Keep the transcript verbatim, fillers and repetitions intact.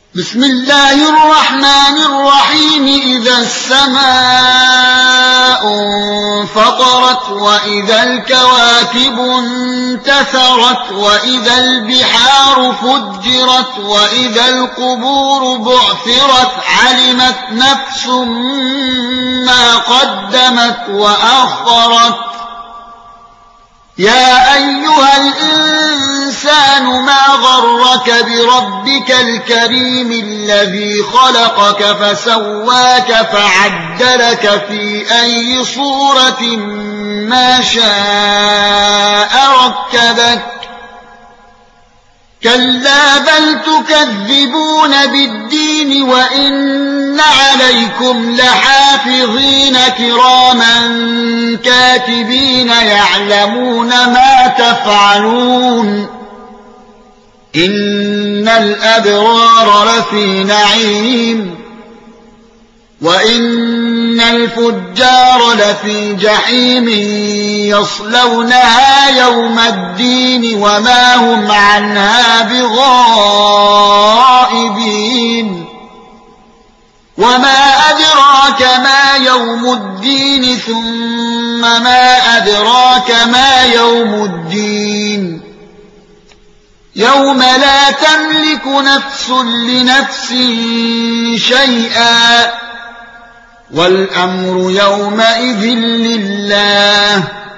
بسم الله الرحمن الرحيم إذا السماء انفطرت وإذا الكواكب انتثرت وإذا البحار فجرت وإذا القبور بعثرت علمت نفس ما قدمت وأخرت يا أيها الإنسان ما غرك بربك الكريم الذي خلقك فسواك فعدلك في أي صورة ما شاء ركبك كلا بل تكذبون بالدين وإن عليكم لحافظين كراما كاتبين يعلمون ما تفعلون إن الأبرار لفي نعيم وإن الفجار لفي جحيم يصلونها يوم الدين وما هم عنها بغائبين وما أدراك ما يوم الدين ثم ما أدراك ما يوم الدين يوم لا تملك نفس لنفس شيئا والأمر يومئذ لله